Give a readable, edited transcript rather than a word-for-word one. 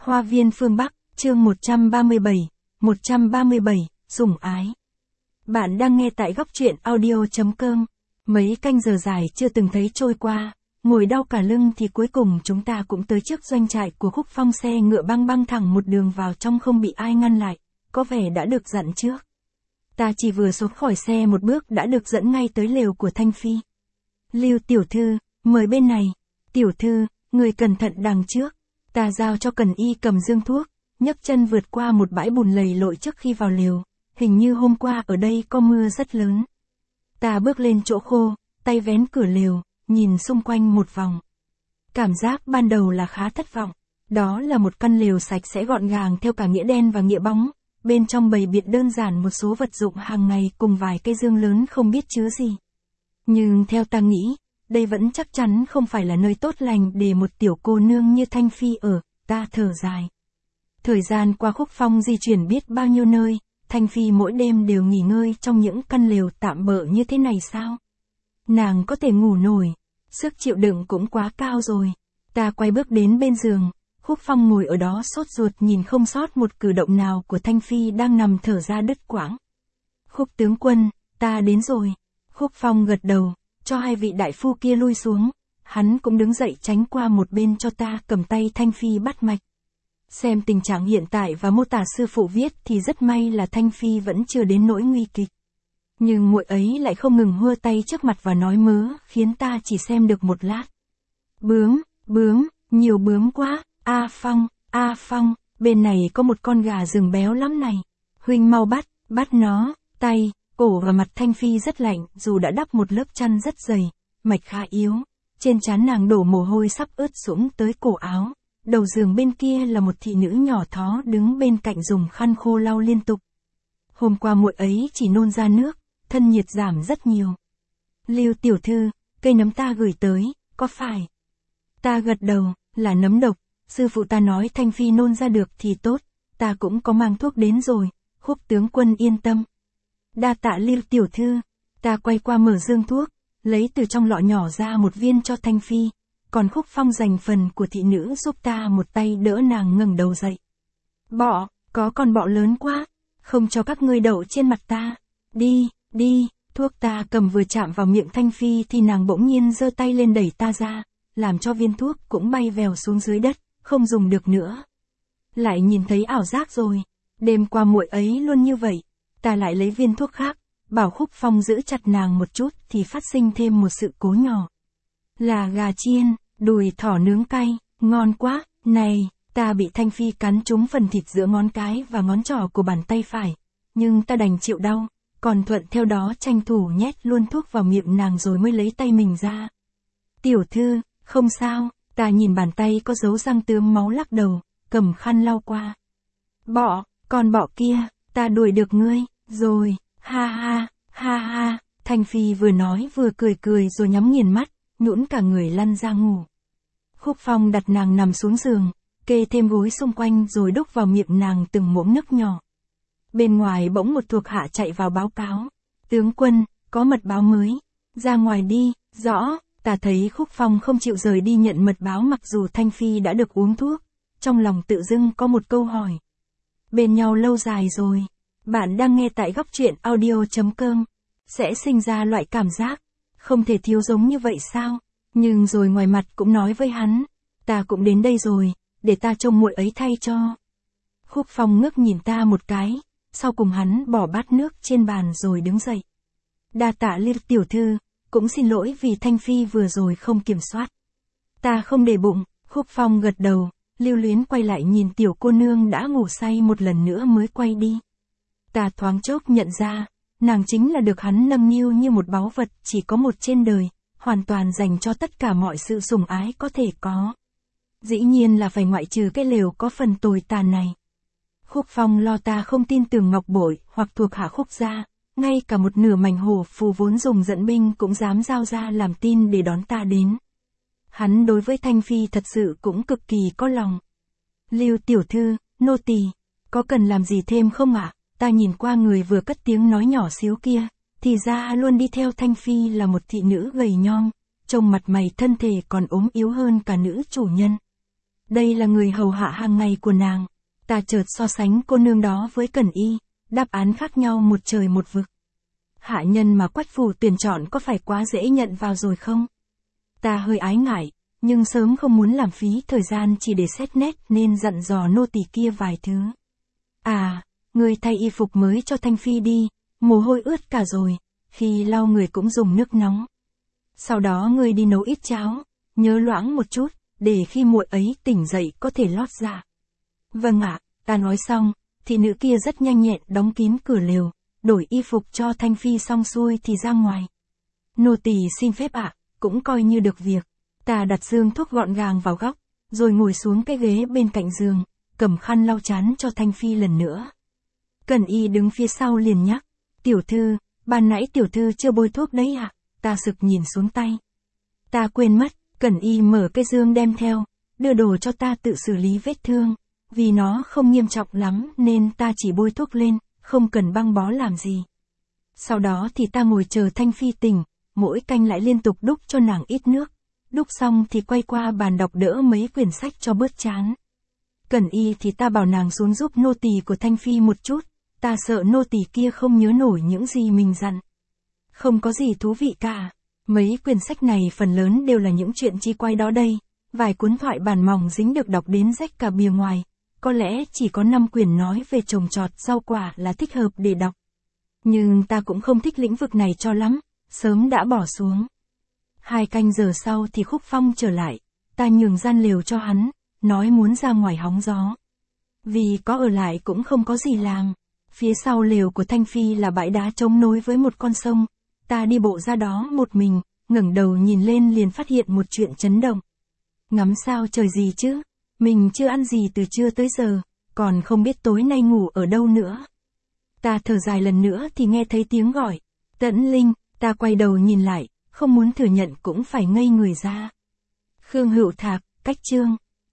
Hoa viên phương Bắc, chương 137, sủng ái. Bạn đang nghe tại góc truyện audio.com. Mấy canh giờ dài chưa từng thấy trôi qua, ngồi đau cả lưng thì cuối cùng chúng ta cũng tới trước doanh trại của Khúc Phong. Xe ngựa băng băng thẳng một đường vào trong không bị ai ngăn lại, có vẻ đã được dặn trước. Ta chỉ vừa xuống khỏi xe một bước đã được dẫn ngay tới lều của Thanh Phi. Lưu tiểu thư, mời bên này. Tiểu thư, người cẩn thận đằng trước. Ta giao cho Cần Y cầm dương thuốc, nhấc chân vượt qua một bãi bùn lầy lội trước khi vào lều. Hình như hôm qua ở đây có mưa rất lớn. Ta bước lên chỗ khô, tay vén cửa lều, nhìn xung quanh một vòng. Cảm giác ban đầu là khá thất vọng. Đó là một căn lều sạch sẽ gọn gàng theo cả nghĩa đen và nghĩa bóng. Bên trong bày biện đơn giản một số vật dụng hàng ngày cùng vài cây dương lớn không biết chứa gì. Nhưng theo ta nghĩ, đây vẫn chắc chắn không phải là nơi tốt lành để một tiểu cô nương như Thanh Phi ở. Ta thở dài. Thời gian qua Khúc Phong di chuyển biết bao nhiêu nơi, Thanh Phi mỗi đêm đều nghỉ ngơi trong những căn lều tạm bợ như thế này sao? Nàng có thể ngủ nổi, sức chịu đựng cũng quá cao rồi. Ta quay bước đến bên giường, Khúc Phong ngồi ở đó sốt ruột nhìn không sót một cử động nào của Thanh Phi đang nằm thở ra đứt quãng. Khúc tướng quân, ta đến rồi. Khúc Phong gật đầu, cho hai vị đại phu kia lui xuống. Hắn cũng đứng dậy tránh qua một bên cho ta cầm tay Thanh Phi bắt mạch. Xem tình trạng hiện tại và mô tả sư phụ viết thì rất may là Thanh Phi vẫn chưa đến nỗi nguy kịch. Nhưng muội ấy lại không ngừng hơ tay trước mặt và nói mớ, khiến ta chỉ xem được một lát. Bướm, nhiều bướm quá, A Phong, bên này có một con gà rừng béo lắm này. Huynh mau bắt nó, tay, cổ và mặt Thanh Phi rất lạnh, dù đã đắp một lớp chăn rất dày, mạch khá yếu. Trên trán nàng đổ mồ hôi sắp ướt sũng tới cổ áo. Đầu giường bên kia là một thị nữ nhỏ thó đứng bên cạnh dùng khăn khô lau liên tục. Hôm qua muội ấy chỉ nôn ra nước, thân nhiệt giảm rất nhiều. Lưu tiểu thư, cây nấm ta gửi tới, có phải? Ta gật đầu, là nấm độc, sư phụ ta nói Thanh Phi nôn ra được thì tốt, ta cũng có mang thuốc đến rồi, Khúc tướng quân yên tâm. Đa tạ Lưu tiểu thư, ta quay qua mở dương thuốc, lấy từ trong lọ nhỏ ra một viên cho Thanh Phi. Còn Khúc Phong dành phần của thị nữ giúp ta một tay đỡ nàng ngẩng đầu dậy. Bọ, có con bọ lớn quá, không cho các ngươi đậu trên mặt ta. Đi, thuốc ta cầm vừa chạm vào miệng Thanh Phi thì nàng bỗng nhiên giơ tay lên đẩy ta ra, làm cho viên thuốc cũng bay vèo xuống dưới đất, không dùng được nữa. Lại nhìn thấy ảo giác rồi, đêm qua muội ấy luôn như vậy, ta lại lấy viên thuốc khác, bảo Khúc Phong giữ chặt nàng một chút thì phát sinh thêm một sự cố nhỏ. Là gà chiên, đùi thỏ nướng cay, ngon quá, này, ta bị Thanh Phi cắn trúng phần thịt giữa ngón cái và ngón trỏ của bàn tay phải, nhưng ta đành chịu đau, còn thuận theo đó tranh thủ nhét luôn thuốc vào miệng nàng rồi mới lấy tay mình ra. Tiểu thư, không sao, ta nhìn bàn tay có dấu răng tươm máu lắc đầu, cầm khăn lau qua. Bọ, con bọ kia, ta đuổi được ngươi, rồi, ha ha, Thanh Phi vừa nói vừa cười rồi nhắm nghiền mắt. Nhũn cả người lăn ra ngủ. Khúc Phong đặt nàng nằm xuống giường, kê thêm gối xung quanh rồi đút vào miệng nàng từng muỗng nước nhỏ. Bên ngoài bỗng một thuộc hạ chạy vào báo cáo. Tướng quân, có mật báo mới. Ra ngoài đi, rõ. Ta thấy Khúc Phong không chịu rời đi nhận mật báo mặc dù Thanh Phi đã được uống thuốc. Trong lòng tự dưng có một câu hỏi. Bên nhau lâu dài rồi. Bạn đang nghe tại góc truyện audio.com. Sẽ sinh ra loại cảm giác không thể thiếu giống như vậy sao? Nhưng rồi ngoài mặt cũng nói với hắn, ta cũng đến đây rồi, để ta trông muội ấy thay cho. Khúc Phong ngước nhìn ta một cái, sau cùng hắn bỏ bát nước trên bàn rồi đứng dậy. Đa tạ Lưu tiểu thư, cũng xin lỗi vì Thanh Phi vừa rồi không kiểm soát. Ta không để bụng, Khúc Phong gật đầu, lưu luyến quay lại nhìn tiểu cô nương đã ngủ say một lần nữa mới quay đi. Ta thoáng chốc nhận ra, nàng chính là được hắn nâng niu như một báu vật chỉ có một trên đời, hoàn toàn dành cho tất cả mọi sự sủng ái có thể có. Dĩ nhiên là phải ngoại trừ cái lều có phần tồi tàn này. Khúc Phong lo ta không tin tưởng Ngọc Bội hoặc thuộc hạ Khúc gia, ngay cả một nửa mảnh hổ phù vốn dùng dẫn binh cũng dám giao ra làm tin để đón ta đến. Hắn đối với Thanh Phi thật sự cũng cực kỳ có lòng. Lưu tiểu thư, nô tỳ, có cần làm gì thêm không ạ? Ta nhìn qua người vừa cất tiếng nói nhỏ xíu kia, thì ra luôn đi theo Thanh Phi là một thị nữ gầy nhom, trông mặt mày thân thể còn ốm yếu hơn cả nữ chủ nhân. Đây là người hầu hạ hàng ngày của nàng. Ta chợt so sánh cô nương đó với Cẩn Y, đáp án khác nhau một trời một vực. Hạ nhân mà Quách phủ tuyển chọn có phải quá dễ nhận vào rồi không? Ta hơi ái ngại, nhưng sớm không muốn làm phí thời gian chỉ để xét nét nên dặn dò nô tỳ kia vài thứ. À, ngươi thay y phục mới cho Thanh Phi đi, mồ hôi ướt cả rồi, khi lau người cũng dùng nước nóng. Sau đó ngươi đi nấu ít cháo, nhớ loãng một chút, để khi muội ấy tỉnh dậy có thể lót dạ. Vâng ạ, ta nói xong, thị nữ kia rất nhanh nhẹn đóng kín cửa lều, đổi y phục cho Thanh Phi xong xuôi thì ra ngoài. Nô tỳ xin phép ạ, cũng coi như được việc. Ta đặt dương thuốc gọn gàng vào góc, rồi ngồi xuống cái ghế bên cạnh giường, cầm khăn lau trán cho Thanh Phi lần nữa. Cẩn Y đứng phía sau liền nhắc, tiểu thư, ban nãy tiểu thư chưa bôi thuốc đấy ạ. Ta sực nhìn xuống tay. Ta quên mất, Cẩn Y mở cái dương đem theo, đưa đồ cho ta tự xử lý vết thương. Vì nó không nghiêm trọng lắm nên ta chỉ bôi thuốc lên, không cần băng bó làm gì. Sau đó thì ta ngồi chờ Thanh Phi tỉnh, mỗi canh lại liên tục đúc cho nàng ít nước. Đúc xong thì quay qua bàn đọc đỡ mấy quyển sách cho bớt chán. Cẩn Y thì ta bảo nàng xuống giúp nô tỳ của Thanh Phi một chút, ta sợ nô tỳ kia không nhớ nổi những gì mình dặn. Không có gì thú vị cả, mấy quyển sách này phần lớn đều là những chuyện chi quay đó đây, vài cuốn thoại bản mỏng dính được đọc đến rách cả bìa ngoài, có lẽ chỉ có 5 quyển nói về trồng trọt rau quả là thích hợp để đọc. Nhưng ta cũng không thích lĩnh vực này cho lắm, sớm đã bỏ xuống. 2 canh giờ sau thì Khúc Phong trở lại, ta nhường gian lều cho hắn, nói muốn ra ngoài hóng gió. Vì có ở lại cũng không có gì làm. Phía sau lều của Thanh Phi là bãi đá trống nối với một con sông. Ta đi bộ ra đó một mình, ngẩng đầu nhìn lên liền phát hiện một chuyện chấn động. Ngắm sao trời gì chứ? Mình chưa ăn gì từ trưa tới giờ, còn không biết tối nay ngủ ở đâu nữa. Ta thở dài lần nữa thì nghe thấy tiếng gọi. Tẫn Linh, ta quay đầu nhìn lại, không muốn thừa nhận cũng phải ngây người ra. Khương Hữu Thạc, Cách Chương.